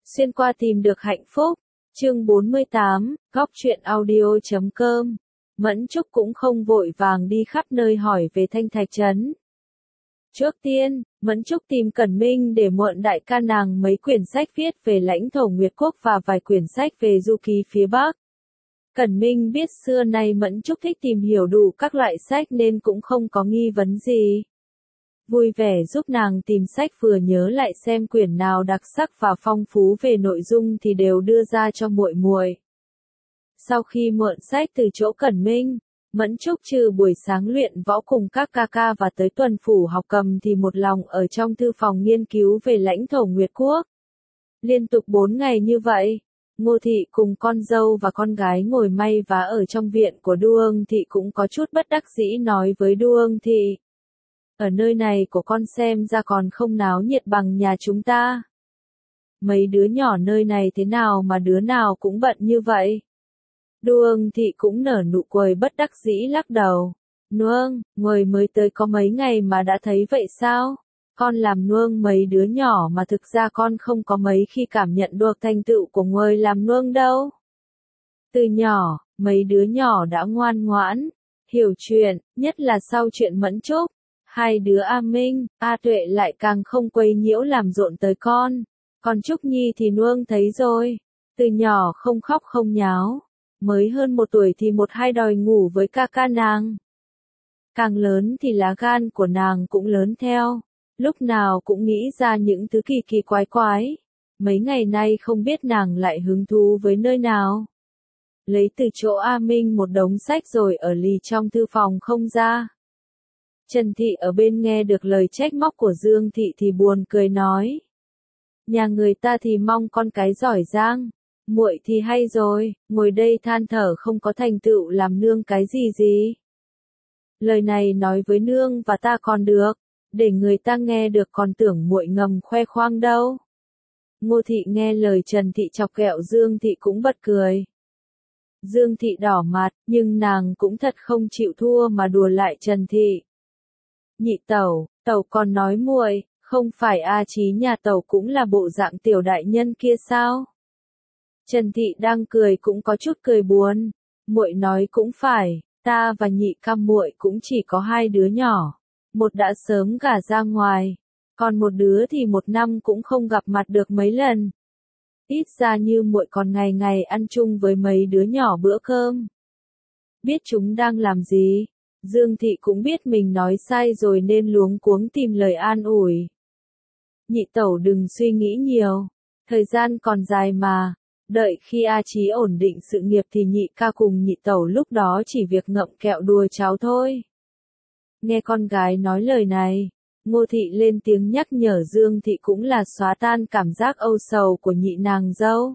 Xuyên qua tìm được hạnh phúc. Chương 48, góc truyện audio.com. Mẫn Trúc cũng không vội vàng đi khắp nơi hỏi về Thanh Thạch Trấn. Trước tiên, Mẫn Trúc tìm Cẩn Minh để mượn đại ca nàng mấy quyển sách viết về lãnh thổ Nguyệt Quốc và vài quyển sách về du ký phía Bắc. Cẩn Minh biết xưa nay Mẫn Trúc thích tìm hiểu đủ các loại sách nên cũng không có nghi vấn gì. Vui vẻ giúp nàng tìm sách, vừa nhớ lại xem quyển nào đặc sắc và phong phú về nội dung thì đều đưa ra cho muội muội. Sau khi mượn sách từ chỗ Cẩn Minh, Mẫn Trúc trừ buổi sáng luyện võ cùng các ca ca và tới tuần phủ học cầm thì một lòng ở trong thư phòng nghiên cứu về lãnh thổ Nguyệt Quốc. Liên tục 4 ngày như vậy, Ngô Thị cùng con dâu và con gái ngồi may vá ở trong viện của Đu Ương Thị cũng có chút bất đắc dĩ nói với Đu Ương Thị. Ở nơi này của con xem ra còn không náo nhiệt bằng nhà chúng ta. Mấy đứa nhỏ nơi này thế nào mà đứa nào cũng bận như vậy? Đu Ương Thị cũng nở nụ cười bất đắc dĩ lắc đầu. Nương, người mới tới có mấy ngày mà đã thấy vậy sao? Con làm nương mấy đứa nhỏ mà thực ra con không có mấy khi cảm nhận được thành tựu của người làm nương đâu. Từ nhỏ, mấy đứa nhỏ đã ngoan ngoãn, hiểu chuyện, nhất là sau chuyện Mẫn Trúc. Hai đứa A Minh, A Tuệ lại càng không quấy nhiễu làm rộn tới con. Còn Trúc Nhi thì nương thấy rồi. Từ nhỏ không khóc không nháo. Mới hơn 1 tuổi thì một hai đòi ngủ với ca ca nàng. Càng lớn thì lá gan của nàng cũng lớn theo. Lúc nào cũng nghĩ ra những thứ kỳ kỳ quái quái. Mấy ngày nay không biết nàng lại hứng thú với nơi nào. Lấy từ chỗ A Minh một đống sách rồi ở lì trong thư phòng không ra. Trần Thị ở bên nghe được lời trách móc của Dương Thị thì buồn cười nói. Nhà người ta thì mong con cái giỏi giang, muội thì hay rồi, ngồi đây than thở không có thành tựu làm nương cái gì gì. Lời này nói với nương và ta còn được, để người ta nghe được còn tưởng muội ngầm khoe khoang đâu. Ngô Thị nghe lời Trần Thị chọc ghẹo Dương Thị cũng bật cười. Dương Thị đỏ mặt, nhưng nàng cũng thật không chịu thua mà đùa lại Trần Thị. Nhị tẩu, tẩu còn nói muội, không phải A Chí nhà tẩu cũng là bộ dạng tiểu đại nhân kia sao? Trần Thị đang cười cũng có chút cười buồn. Muội nói cũng phải, ta và nhị ca muội cũng chỉ có 2 đứa nhỏ, một đã sớm gả ra ngoài, còn một đứa thì 1 năm cũng không gặp mặt được mấy lần. Ít ra như muội còn ngày ngày ăn chung với mấy đứa nhỏ bữa cơm. Biết chúng đang làm gì? Dương Thị cũng biết mình nói sai rồi nên luống cuống tìm lời an ủi. Nhị tẩu đừng suy nghĩ nhiều, thời gian còn dài mà, đợi khi A Chí ổn định sự nghiệp thì nhị ca cùng nhị tẩu lúc đó chỉ việc ngậm kẹo đùa cháu thôi. Nghe con gái nói lời này, Ngô Thị lên tiếng nhắc nhở Dương Thị cũng là xóa tan cảm giác âu sầu của nhị nàng dâu.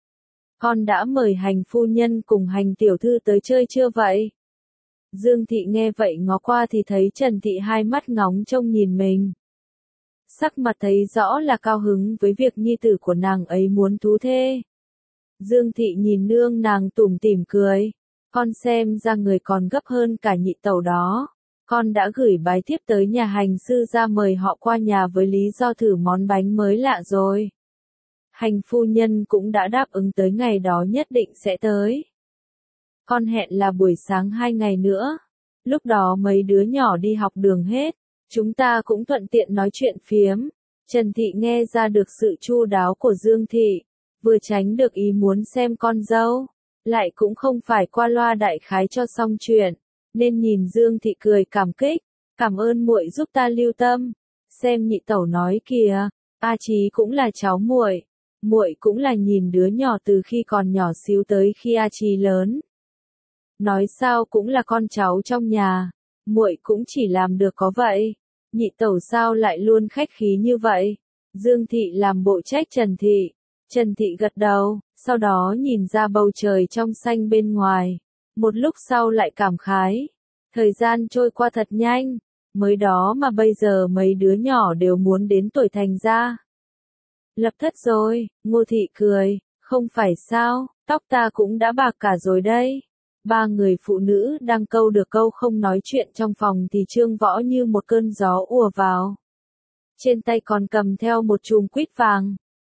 Con đã mời Hành phu nhân cùng Hành tiểu thư tới chơi chưa vậy? Dương Thị nghe vậy ngó qua thì thấy Trần Thị hai mắt ngóng trông nhìn mình. Sắc mặt thấy rõ là cao hứng với việc nhi tử của nàng ấy muốn thú thê. Dương Thị nhìn nương nàng tủm tỉm cười. Con xem ra người còn gấp hơn cả nhị tẩu đó. Con đã gửi bái thiếp tới nhà Hành sư ra mời họ qua nhà với lý do thử món bánh mới lạ rồi. Hành phu nhân cũng đã đáp ứng tới ngày đó nhất định sẽ tới. Con hẹn là buổi sáng 2 ngày nữa. Lúc đó mấy đứa nhỏ đi học đường hết. Chúng ta cũng thuận tiện nói chuyện phiếm. Trần Thị nghe ra được sự chu đáo của Dương Thị. Vừa tránh được ý muốn xem con dâu. Lại cũng không phải qua loa đại khái cho xong chuyện. Nên nhìn Dương Thị cười cảm kích. Cảm ơn muội giúp ta lưu tâm. Xem nhị tẩu nói kìa. A Chí cũng là cháu muội. Muội cũng là nhìn đứa nhỏ từ khi còn nhỏ xíu tới khi A Chí lớn. Nói sao cũng là con cháu trong nhà, muội cũng chỉ làm được có vậy. Nhị tẩu sao lại luôn khách khí như vậy? Dương Thị làm bộ trách Trần Thị. Trần Thị gật đầu, sau đó nhìn ra bầu trời trong xanh bên ngoài. Một lúc sau lại cảm khái. Thời gian trôi qua thật nhanh, mới đó mà bây giờ mấy đứa nhỏ đều muốn đến tuổi thành ra. Lập thất rồi, Ngô Thị cười, không phải sao, tóc ta cũng đã bạc cả rồi đây. 3 người phụ nữ đang câu được câu không nói chuyện trong phòng thì Trương Võ như một cơn gió ùa vào. Trên tay còn cầm theo một chùm quýt vàng.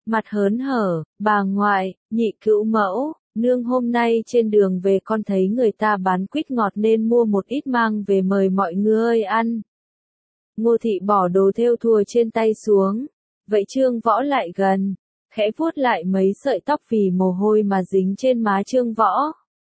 mặt hớn hở, bà ngoại, nhị cữu mẫu, nương hôm nay trên đường về con thấy người ta bán quýt ngọt nên mua một ít mang về mời mọi người ăn. Ngô thị bỏ đồ thêu thùa trên tay xuống, vậy Trương Võ lại gần, khẽ vuốt lại mấy sợi tóc vì mồ hôi mà dính trên má Trương Võ.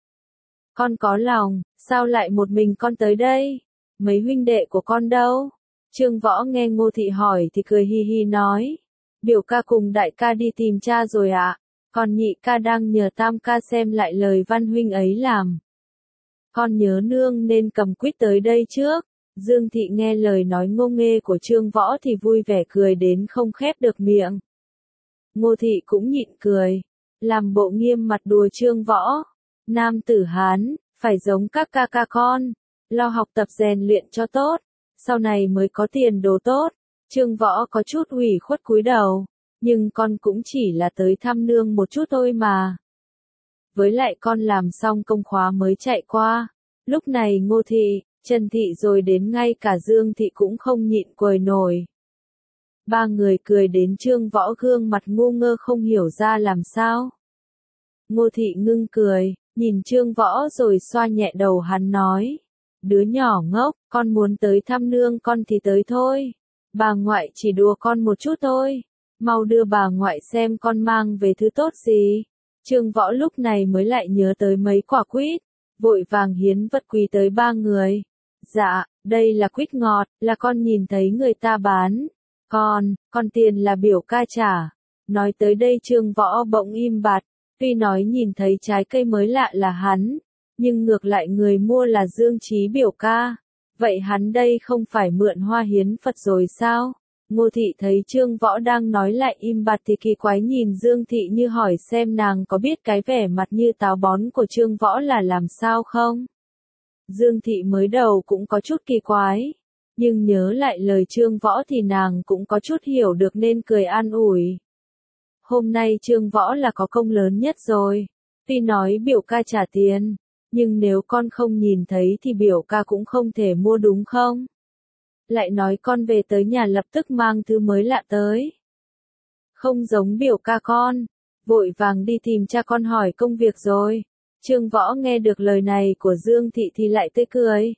Con có lòng, sao lại một mình con tới đây? Mấy huynh đệ của con đâu? Trương Võ nghe Ngô thị hỏi thì cười hi hi nói. Biểu ca cùng đại ca đi tìm cha rồi ạ. Còn nhị ca đang nhờ tam ca xem lại lời văn huynh ấy làm. Con nhớ nương nên cầm quýt tới đây trước. Dương thị nghe lời nói ngô nghê của Trương Võ thì vui vẻ cười đến không khép được miệng. Ngô thị cũng nhịn cười, làm bộ nghiêm mặt đùa Trương Võ. Nam tử Hán, phải giống các ca ca con, lo học tập rèn luyện cho tốt, sau này mới có tiền đồ tốt. Trương Võ có chút ủy khuất cúi đầu, nhưng con cũng chỉ là tới thăm nương một chút thôi mà. Với lại con làm xong công khóa mới chạy qua. Lúc này Ngô thị, Trần thị rồi đến ngay cả Dương thị cũng không nhịn cười nổi. Ba người cười đến Trương Võ gương mặt ngu ngơ không hiểu ra làm sao. Ngô thị ngưng cười, nhìn Trương Võ rồi xoa nhẹ đầu hắn nói. Đứa nhỏ ngốc, con muốn tới thăm nương con thì tới thôi. Bà ngoại chỉ đùa con một chút thôi. Mau đưa bà ngoại xem con mang về thứ tốt gì. Trương Võ lúc này mới lại nhớ tới mấy quả quýt, vội vàng hiến vật quý tới ba người. Dạ, đây là quýt ngọt, là con nhìn thấy người ta bán. Con tiền là biểu ca trả. Nói tới đây Trương Võ bỗng im bặt, tuy nói nhìn thấy trái cây mới lạ là hắn, nhưng ngược lại người mua là Dương Chí biểu ca. Vậy hắn đây không phải mượn hoa hiến Phật rồi sao? Ngô thị thấy Trương Võ đang nói lại im bặt thì kỳ quái nhìn Dương thị như hỏi xem nàng có biết cái vẻ mặt như táo bón của Trương Võ là làm sao không? Dương thị mới đầu cũng có chút kỳ quái, nhưng nhớ lại lời Trương Võ thì nàng cũng có chút hiểu được nên cười an ủi. Hôm nay Trương Võ là có công lớn nhất rồi, tuy nói biểu ca trả tiền, nhưng nếu con không nhìn thấy thì biểu ca cũng không thể mua đúng không? Lại nói con về tới nhà lập tức mang thứ mới lạ tới. Không giống biểu ca con, vội vàng đi tìm cha con hỏi công việc rồi. Trương Võ nghe được lời này của Dương thị thì lại tươi cười.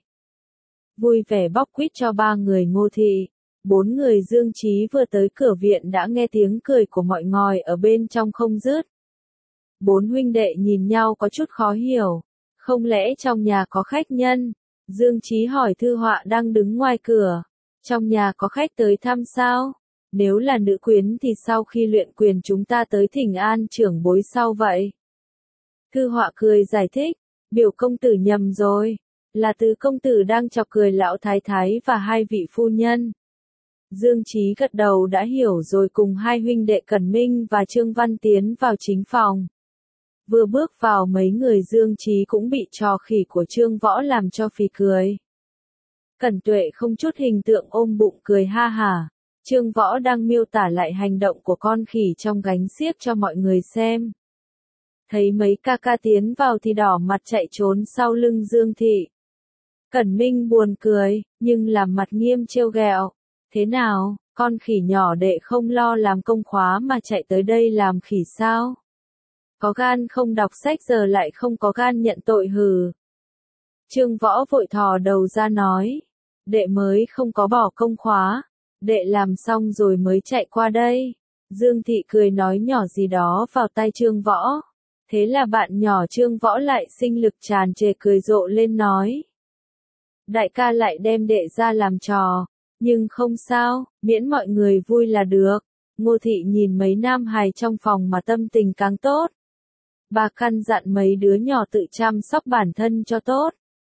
Vui vẻ bóc quýt cho ba người Ngô thị. Bốn người Dương Chí vừa tới cửa viện đã nghe tiếng cười của mọi ngòi ở bên trong không dứt. Bốn huynh đệ nhìn nhau có chút khó hiểu. Không lẽ trong nhà có khách nhân? Dương Chí hỏi Thư Họa đang đứng ngoài cửa. Trong nhà có khách tới thăm sao? Nếu là nữ quyến thì sau khi luyện quyền chúng ta tới thỉnh an trưởng bối sau vậy? Thư Họa cười giải thích. Biểu công tử nhầm rồi. Là Tứ công tử đang chọc cười lão thái thái và hai vị phu nhân. Dương Chí gật đầu đã hiểu rồi cùng hai huynh đệ Cẩn Minh và Trương Văn tiến vào chính phòng. Vừa bước vào mấy người Dương Chí cũng bị trò khỉ của Trương Võ làm cho phì cười. Cẩn Tuệ không chút hình tượng ôm bụng cười ha hả. Trương Võ đang miêu tả lại hành động của con khỉ trong gánh xiếc cho mọi người xem. Thấy mấy ca ca tiến vào thì đỏ mặt chạy trốn sau lưng Dương thị. Cẩn Minh buồn cười, nhưng làm mặt nghiêm trêu ghẹo. Thế nào, con khỉ nhỏ đệ không lo làm công khóa mà chạy tới đây làm khỉ sao? Có gan không đọc sách giờ lại không có gan nhận tội hừ. Trương Võ vội thò đầu ra nói. Đệ mới không có bỏ công khóa. Đệ làm xong rồi mới chạy qua đây. Dương thị cười nói nhỏ gì đó vào tai Trương Võ. Thế là bạn nhỏ Trương Võ lại sinh lực tràn trề cười rộ lên nói. Đại ca lại đem đệ ra làm trò. Nhưng không sao, miễn mọi người vui là được. Ngô thị nhìn mấy nam hài trong phòng mà tâm tình càng tốt. Bà căn dặn mấy đứa nhỏ tự chăm sóc bản thân cho tốt.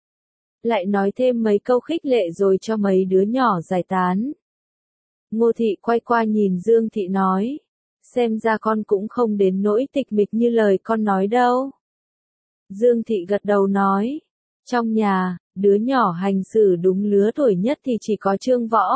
Lại nói thêm mấy câu khích lệ rồi cho mấy đứa nhỏ giải tán. Ngô thị quay qua nhìn Dương thị nói. Xem ra con cũng không đến nỗi tịch mịch như lời con nói đâu. Dương thị gật đầu nói. Trong nhà, đứa nhỏ hành xử đúng lứa tuổi nhất thì chỉ có Trương Võ.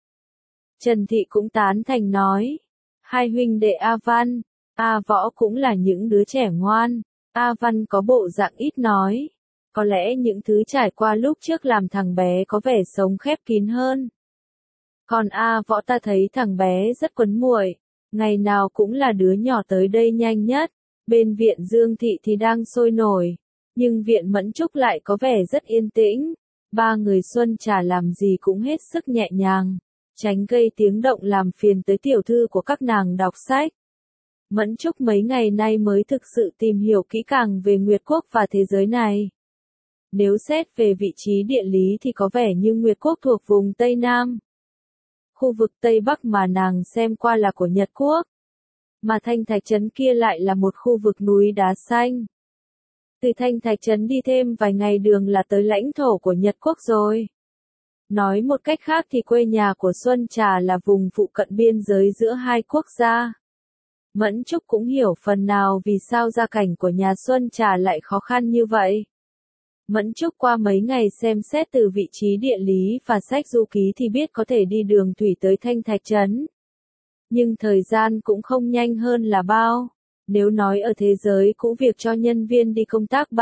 Trần thị cũng tán thành nói. Hai huynh đệ A Văn, A Võ cũng là những đứa trẻ ngoan. A Văn có bộ dạng ít nói. Có lẽ những thứ trải qua lúc trước làm thằng bé có vẻ sống khép kín hơn. Còn A Võ ta thấy thằng bé rất quấn muội, Ngày nào cũng là đứa nhỏ tới đây nhanh nhất. Bên viện Dương Thị thì đang sôi nổi, nhưng viện Mẫn Trúc lại có vẻ rất yên tĩnh. Ba người Xuân Trà làm gì cũng hết sức nhẹ nhàng, tránh gây tiếng động làm phiền tới tiểu thư của các nàng đọc sách. Mẫn Trúc mấy ngày nay mới thực sự tìm hiểu kỹ càng về Nguyệt Quốc và thế giới này. Nếu xét về vị trí địa lý thì có vẻ như Nguyệt Quốc thuộc vùng Tây Nam. Khu vực Tây Bắc mà nàng xem qua là của Nhật Quốc, mà Thanh Thạch Trấn kia lại là một khu vực núi đá xanh. Từ Thanh Thạch Trấn đi thêm vài ngày đường là tới lãnh thổ của Nhật Quốc rồi. Nói một cách khác thì quê nhà của Xuân Trà là vùng phụ cận biên giới giữa hai quốc gia. Mẫn Trúc cũng hiểu phần nào vì sao gia cảnh của nhà Xuân Trà lại khó khăn như vậy. Mẫn Trúc qua mấy ngày xem xét từ vị trí địa lý và sách du ký thì biết có thể đi đường thủy tới Thanh Thạch Trấn. Nhưng thời gian cũng không nhanh hơn là bao. Nếu nói ở thế giới cũ việc cho nhân viên đi công tác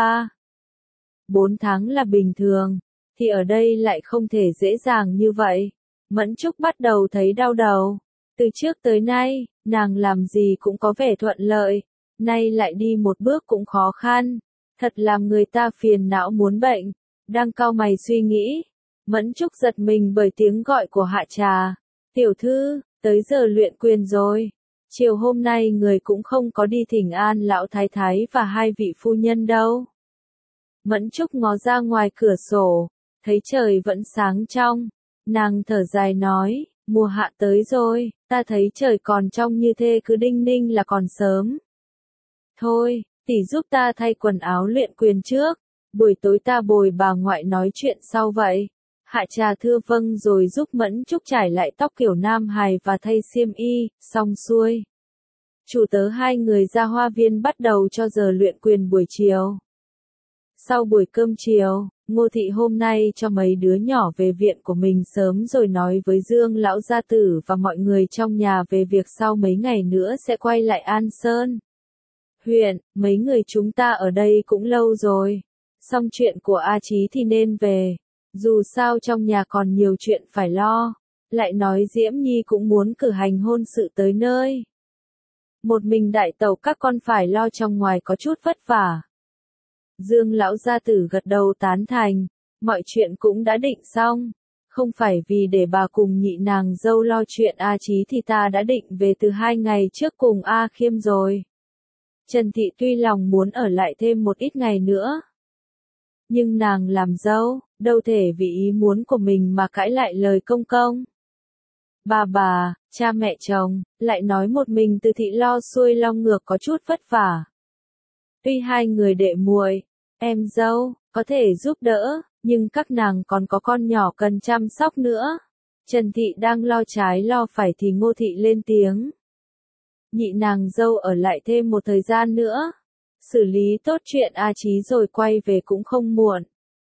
3-4 tháng là bình thường, thì ở đây lại không thể dễ dàng như vậy. Mẫn Trúc bắt đầu thấy đau đầu. Từ trước tới nay, nàng làm gì cũng có vẻ thuận lợi, nay lại đi một bước cũng khó khăn. Thật làm người ta phiền não muốn bệnh. Đang cau mày suy nghĩ, Mẫn Trúc giật mình bởi tiếng gọi của Hạ Trà. Tiểu thư, tới giờ luyện quyền rồi. Chiều hôm nay người cũng không có đi thỉnh an lão thái thái và hai vị phu nhân đâu. Mẫn Trúc ngó ra ngoài cửa sổ, thấy trời vẫn sáng trong. Nàng thở dài nói, mùa hạ tới rồi, ta thấy trời còn trong như thế cứ đinh ninh là còn sớm. Thôi, tỷ giúp ta thay quần áo luyện quyền trước, buổi tối ta bồi bà ngoại nói chuyện sau vậy. Hạ Trà thưa vâng rồi giúp Mẫn Trúc trải lại tóc kiểu nam hài và thay xiêm y, xong xuôi. Chủ tớ hai người ra hoa viên bắt đầu cho giờ luyện quyền buổi chiều. Sau buổi cơm chiều, Ngô Thị hôm nay cho mấy đứa nhỏ về viện của mình sớm rồi nói với Dương lão gia tử và mọi người trong nhà về việc sau mấy ngày nữa sẽ quay lại An Sơn huyện. Mấy người chúng ta ở đây cũng lâu rồi, xong chuyện của A Chí thì nên về. Dù sao trong nhà còn nhiều chuyện phải lo, lại nói Diễm Nhi cũng muốn cử hành hôn sự tới nơi. Một mình đại tẩu các con phải lo trong ngoài có chút vất vả. Dương lão gia tử gật đầu tán thành, mọi chuyện cũng đã định xong. Không phải vì để bà cùng nhị nàng dâu lo chuyện A Chí thì ta đã định về từ 2 ngày trước cùng A Khiêm rồi. Trần Thị tuy lòng muốn ở lại thêm một ít ngày nữa, nhưng nàng làm dâu, đâu thể vì ý muốn của mình mà cãi lại lời công công. Bà, cha mẹ chồng, lại nói một mình Từ Thị lo xuôi lo ngược có chút vất vả. Tuy hai người đệ muội, em dâu, có thể giúp đỡ, nhưng các nàng còn có con nhỏ cần chăm sóc nữa. Trần Thị đang lo trái lo phải thì Ngô Thị lên tiếng. Nhị nàng dâu ở lại thêm một thời gian nữa. Xử lý tốt chuyện A Chí rồi quay về cũng không muộn.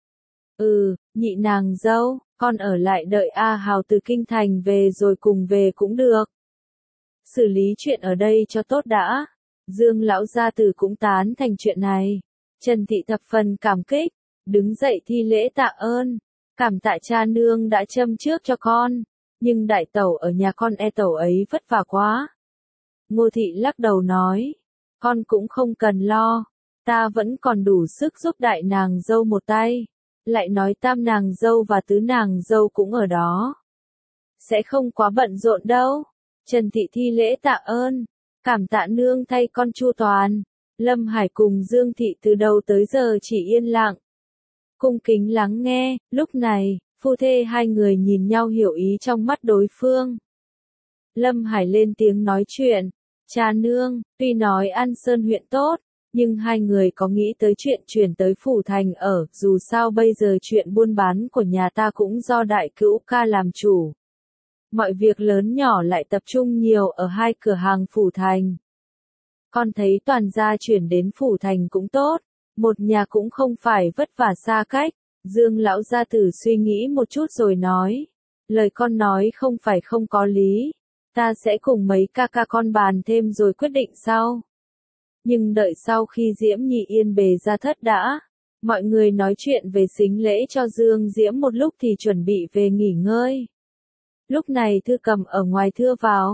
Nhị nàng dâu, con ở lại đợi A Hào từ kinh thành về rồi cùng về cũng được. Xử lý chuyện ở đây cho tốt đã. Dương lão gia tử cũng tán thành chuyện này. Trần Thị thập phần cảm kích, đứng dậy thi lễ tạ ơn. Cảm tạ cha nương đã châm trước cho con, nhưng đại tẩu ở nhà con tẩu ấy vất vả quá. Ngô Thị lắc đầu nói, con cũng không cần lo, ta vẫn còn đủ sức giúp đại nàng dâu một tay. Lại nói tam nàng dâu và tứ nàng dâu cũng ở đó, sẽ không quá bận rộn đâu. Trần Thị thi lễ tạ ơn, cảm tạ nương thay con chu toàn. Lâm Hải cùng Dương Thị từ đầu tới giờ chỉ yên lặng, cung kính lắng nghe. Lúc này, phu thê hai người nhìn nhau hiểu ý trong mắt đối phương. Lâm Hải lên tiếng nói chuyện, cha nương, tuy nói An Sơn huyện tốt, nhưng hai người có nghĩ tới chuyện chuyển tới Phủ Thành ở, dù sao bây giờ chuyện buôn bán của nhà ta cũng do đại cữu ca làm chủ. Mọi việc lớn nhỏ lại tập trung nhiều ở hai cửa hàng Phủ Thành. Con thấy toàn gia chuyển đến Phủ Thành cũng tốt, một nhà cũng không phải vất vả xa cách. Dương lão gia tử suy nghĩ một chút rồi nói, lời con nói không phải không có lý, ta sẽ cùng mấy ca ca con bàn thêm rồi quyết định sau. Nhưng đợi sau khi Diễm Nhi yên bề ra thất đã, mọi người nói chuyện về sính lễ cho Dương Diễm một lúc thì chuẩn bị về nghỉ ngơi. Lúc này Thư Cầm ở ngoài thưa vào,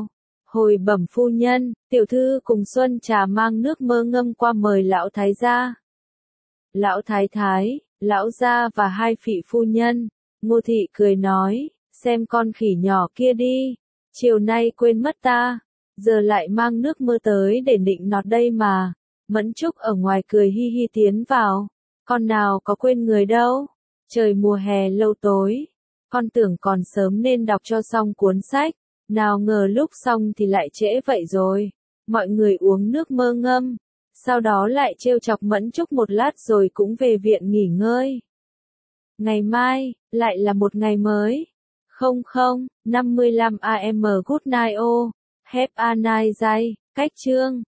Hồi bẩm phu nhân, tiểu thư cùng Xuân Trà mang nước mơ ngâm qua mời lão thái gia. Lão thái thái, lão gia và hai vị phu nhân. Ngô thị cười nói, xem con khỉ nhỏ kia đi, chiều nay quên mất ta, giờ lại mang nước mơ tới để nịnh nọt đây mà. Mẫn Trúc ở ngoài cười hi hi tiến vào, con nào có quên người đâu, trời mùa hè lâu tối, con tưởng còn sớm nên đọc cho xong cuốn sách, nào ngờ lúc xong thì lại trễ vậy rồi. Mọi người uống nước mơ ngâm, sau đó lại trêu chọc Mẫn Trúc một lát rồi cũng về viện nghỉ ngơi. Ngày mai, lại là một ngày mới. 00:55 AM Good night oh, have a nice day. Cách chương